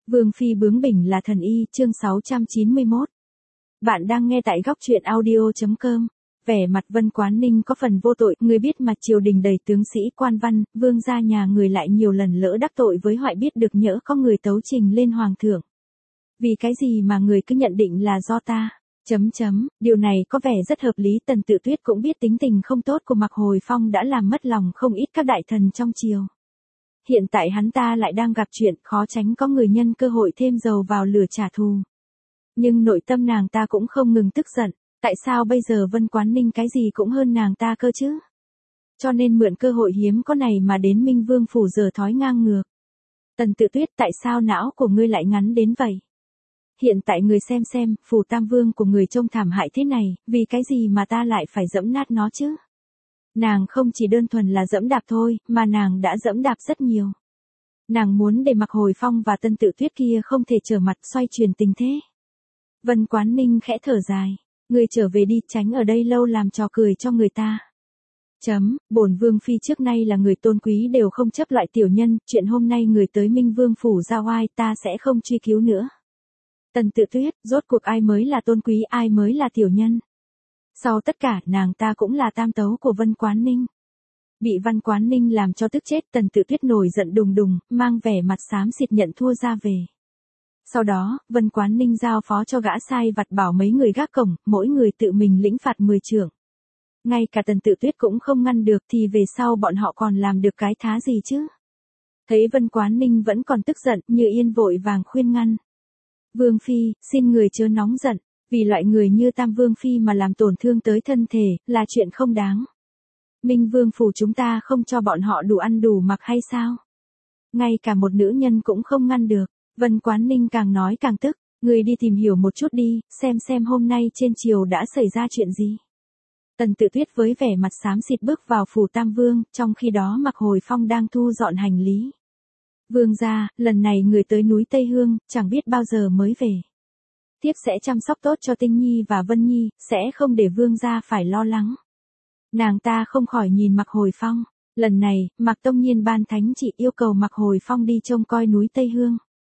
Vương phi bướng bỉnh là thần y, chương 691. Bạn đang nghe tại góc truyện audio.com. Vẻ mặt Vân Quán Ninh có phần vô tội, người biết mặt triều đình đầy tướng sĩ quan văn, vương gia nhà người lại nhiều lần lỡ đắc tội với hoại biết được nhỡ có người tấu trình lên hoàng thượng. Vì cái gì mà người cứ nhận định là do ta? Điều này có vẻ rất hợp lý. Tần Tự Tuyết cũng biết tính tình không tốt của Mạc Hồi Phong đã làm mất lòng không ít các đại thần trong triều. Hiện tại hắn ta lại đang gặp chuyện, khó tránh có người nhân cơ hội thêm dầu vào lửa trả thù. Nhưng nội tâm nàng ta cũng không ngừng tức giận, tại sao bây giờ Vân Quán Ninh cái gì cũng hơn nàng ta cơ chứ? Cho nên mượn cơ hội hiếm có này mà đến Minh Vương phủ giở thói ngang ngược. Tần Tự Tuyết, tại sao não của ngươi lại ngắn đến vậy? Hiện tại người xem, phủ Tam Vương của người trông thảm hại thế này, vì cái gì mà ta lại phải dẫm nát nó chứ? Nàng không chỉ đơn thuần là dẫm đạp thôi, mà nàng đã dẫm đạp rất nhiều. Nàng muốn để Mạc Hồi Phong và Tần Tự Tuyết kia không thể trở mặt xoay chuyển tình thế. Vân Quán Ninh khẽ thở dài, ngươi trở về đi, tránh ở đây lâu làm trò cười cho người ta. Bổn Vương phi trước nay là người tôn quý đều không chấp loại tiểu nhân, chuyện hôm nay người tới Minh Vương phủ ra oai ta sẽ không truy cứu nữa. Tần Tự Tuyết, rốt cuộc ai mới là tôn quý, ai mới là tiểu nhân? Sau tất cả, nàng ta cũng là tam tấu của Vân Quán Ninh. Bị Vân Quán Ninh làm cho tức chết, Tần Tự Tuyết nổi giận đùng đùng, mang vẻ mặt xám xịt nhận thua ra về. Sau đó, Vân Quán Ninh giao phó cho gã sai vặt bảo mấy người gác cổng, mỗi người tự mình lĩnh phạt 10 trượng. Ngay cả Tần Tự Tuyết cũng không ngăn được thì về sau bọn họ còn làm được cái thá gì chứ? Thấy Vân Quán Ninh vẫn còn tức giận, Như Yên vội vàng khuyên ngăn. Vương phi, xin người chớ nóng giận. Vì loại người như Tam Vương phi mà làm tổn thương tới thân thể, là chuyện không đáng. Minh Vương phủ chúng ta không cho bọn họ đủ ăn đủ mặc hay sao? Ngay cả một nữ nhân cũng không ngăn được. Vân Quán Ninh càng nói càng tức, người đi tìm hiểu một chút đi, xem hôm nay trên triều đã xảy ra chuyện gì. Tần Tự Tuyết với vẻ mặt xám xịt bước vào phủ Tam Vương, trong khi đó Mạc Hồi Phong đang thu dọn hành lý. Vương gia, lần này người tới núi Tây Hương, chẳng biết bao giờ mới về. Tiếp sẽ chăm sóc tốt cho Tinh Nhi và Vân Nhi, sẽ không để vương gia phải lo lắng. Nàng ta không khỏi nhìn Mạc Hồi Phong. Lần này, Mạc Tông Nhiên ban thánh chỉ yêu cầu Mạc Hồi Phong đi trông coi núi Tây Hương.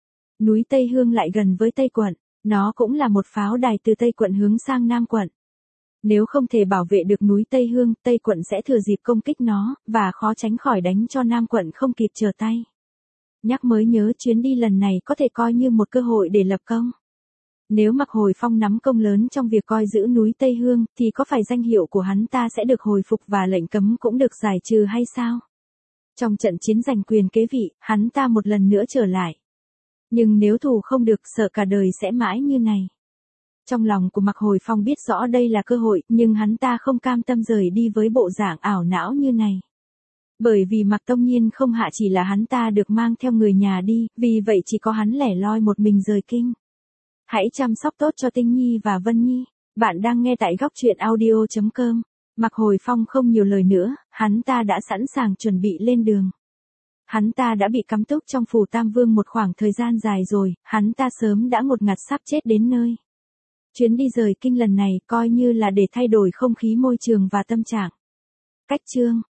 Núi Tây Hương lại gần với Tây quận, nó cũng là một pháo đài từ Tây quận hướng sang Nam quận. Nếu không thể bảo vệ được núi Tây Hương, Tây quận sẽ thừa dịp công kích nó, và khó tránh khỏi đánh cho Nam quận không kịp trở tay. Nhắc mới nhớ chuyến đi lần này có thể coi như một cơ hội để lập công. Nếu Mạc Hồi Phong nắm công lớn trong việc coi giữ núi Tây Hương, thì có phải danh hiệu của hắn ta sẽ được hồi phục và lệnh cấm cũng được giải trừ hay sao? Trong trận chiến giành quyền kế vị, hắn ta một lần nữa trở lại. Nhưng nếu thù không được, sợ cả đời sẽ mãi như này. Trong lòng của Mạc Hồi Phong biết rõ đây là cơ hội, nhưng hắn ta không cam tâm rời đi với bộ dạng ảo não như này. Bởi vì Mạc Tông Nhiên không hạ chỉ là hắn ta được mang theo người nhà đi, vì vậy chỉ có hắn lẻ loi một mình rời kinh. Hãy chăm sóc tốt cho Tinh Nhi và Vân Nhi. Bạn đang nghe tại góc truyện audio.com. Mạc Hồi Phong không nhiều lời nữa, hắn ta đã sẵn sàng chuẩn bị lên đường. Hắn ta đã bị cắm túc trong phủ Tam Vương một khoảng thời gian dài rồi, hắn ta sớm đã ngột ngạt sắp chết đến nơi. Chuyến đi rời kinh lần này coi như là để thay đổi không khí môi trường và tâm trạng. Cách chương